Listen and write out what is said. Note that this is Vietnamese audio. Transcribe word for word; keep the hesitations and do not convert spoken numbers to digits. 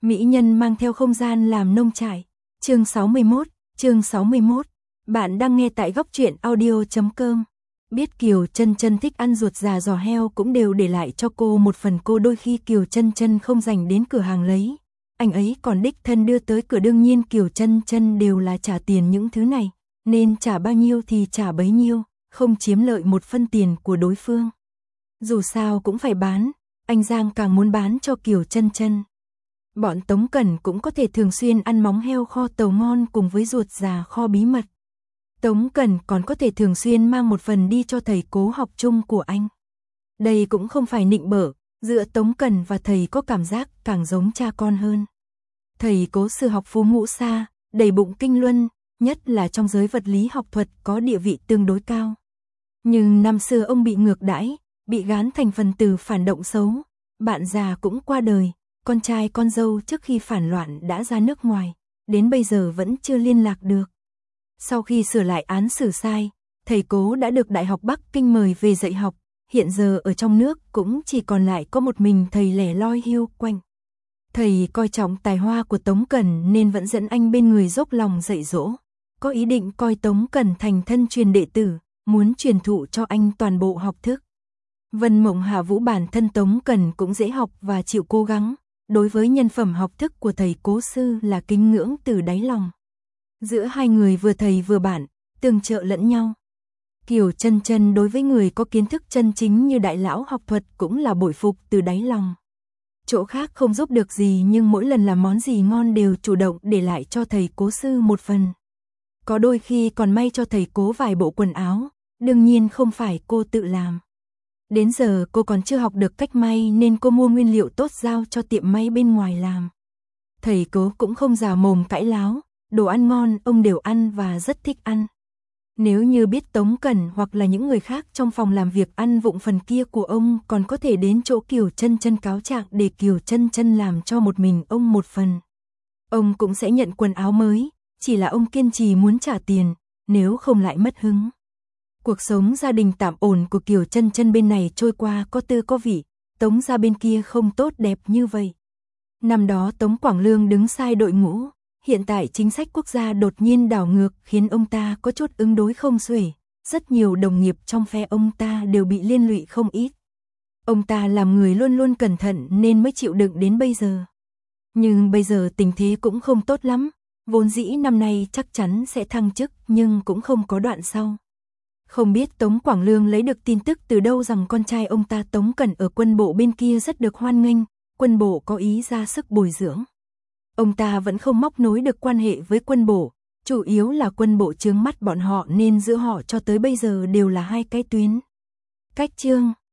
Mỹ nhân mang theo không gian làm nông trại. Chương sáu mươi mốt, chương sáu mươi mốt. Bạn đang nghe tại góc truyện audio chấm com. Biết Kiều Chân Chân thích ăn ruột già giò heo cũng đều để lại cho cô một phần, cô đôi khi Kiều Chân Chân không dành đến cửa hàng lấy. Anh ấy còn đích thân đưa tới cửa, đương nhiên Kiều Chân Chân đều là trả tiền những thứ này, nên trả bao nhiêu thì trả bấy nhiêu, không chiếm lợi một phân tiền của đối phương. Dù sao cũng phải bán, anh Giang càng muốn bán cho Kiều Chân Chân. Bọn Tống Cẩn cũng có thể thường xuyên ăn móng heo kho tàu ngon cùng với ruột già kho bí mật. Tống Cẩn còn có thể thường xuyên mang một phần đi cho thầy Cố học chung của anh. Đây cũng không phải nịnh bợ, giữa Tống Cẩn và thầy có cảm giác càng giống cha con hơn. Thầy Cố sư học phú ngũ xa, đầy bụng kinh luân, nhất là trong giới vật lý học thuật có địa vị tương đối cao. Nhưng năm xưa ông bị ngược đãi, bị gán thành phần tử phản động xấu, bạn già cũng qua đời, con trai con dâu trước khi phản loạn đã ra nước ngoài, đến bây giờ vẫn chưa liên lạc được. Sau khi sửa lại án xử sai, thầy Cố đã được Đại học Bắc Kinh mời về dạy học, hiện giờ ở trong nước cũng chỉ còn lại có một mình thầy lẻ loi hiu quạnh. Thầy coi trọng tài hoa của Tống Cẩn nên vẫn dẫn anh bên người dốc lòng dạy dỗ, có ý định coi Tống Cẩn thành thân truyền đệ tử, muốn truyền thụ cho anh toàn bộ học thức. Vân Mộng Hạ Vũ bản thân Tống Cẩn cũng dễ học và chịu cố gắng, đối với nhân phẩm học thức của thầy Cố sư là kính ngưỡng từ đáy lòng. Giữa hai người vừa thầy vừa bạn, tương trợ lẫn nhau. Kiều Chân Chân đối với người có kiến thức chân chính như đại lão học thuật cũng là bội phục từ đáy lòng. Chỗ khác không giúp được gì nhưng mỗi lần làm món gì ngon đều chủ động để lại cho thầy Cố sư một phần. Có đôi khi còn may cho thầy Cố vài bộ quần áo, đương nhiên không phải cô tự làm. Đến giờ cô còn chưa học được cách may nên cô mua nguyên liệu tốt giao cho tiệm may bên ngoài làm. Thầy Cố cũng không già mồm cãi láo, đồ ăn ngon ông đều ăn và rất thích ăn. Nếu như biết Tống Cẩn hoặc là những người khác trong phòng làm việc ăn vụng phần kia của ông, còn có thể đến chỗ Kiều Chân Chân cáo trạng để Kiều Chân Chân làm cho một mình ông một phần. Ông cũng sẽ nhận quần áo mới, chỉ là ông kiên trì muốn trả tiền, nếu không lại mất hứng. Cuộc sống gia đình tạm ổn của Kiều Chân Chân bên này trôi qua có tư có vị, Tống gia bên kia không tốt đẹp như vậy. Năm đó Tống Quảng Lương đứng sai đội ngũ, hiện tại chính sách quốc gia đột nhiên đảo ngược khiến ông ta có chút ứng đối không xuể, rất nhiều đồng nghiệp trong phe ông ta đều bị liên lụy không ít. Ông ta làm người luôn luôn cẩn thận nên mới chịu đựng đến bây giờ. Nhưng bây giờ tình thế cũng không tốt lắm, vốn dĩ năm nay chắc chắn sẽ thăng chức nhưng cũng không có đoạn sau. Không biết Tống Quảng Lương lấy được tin tức từ đâu rằng con trai ông ta Tống Cẩn ở quân bộ bên kia rất được hoan nghênh, quân bộ có ý ra sức bồi dưỡng. Ông ta vẫn không móc nối được quan hệ với quân bộ, chủ yếu là quân bộ chướng mắt bọn họ nên giữa họ cho tới bây giờ đều là hai cái tuyến. Cách chương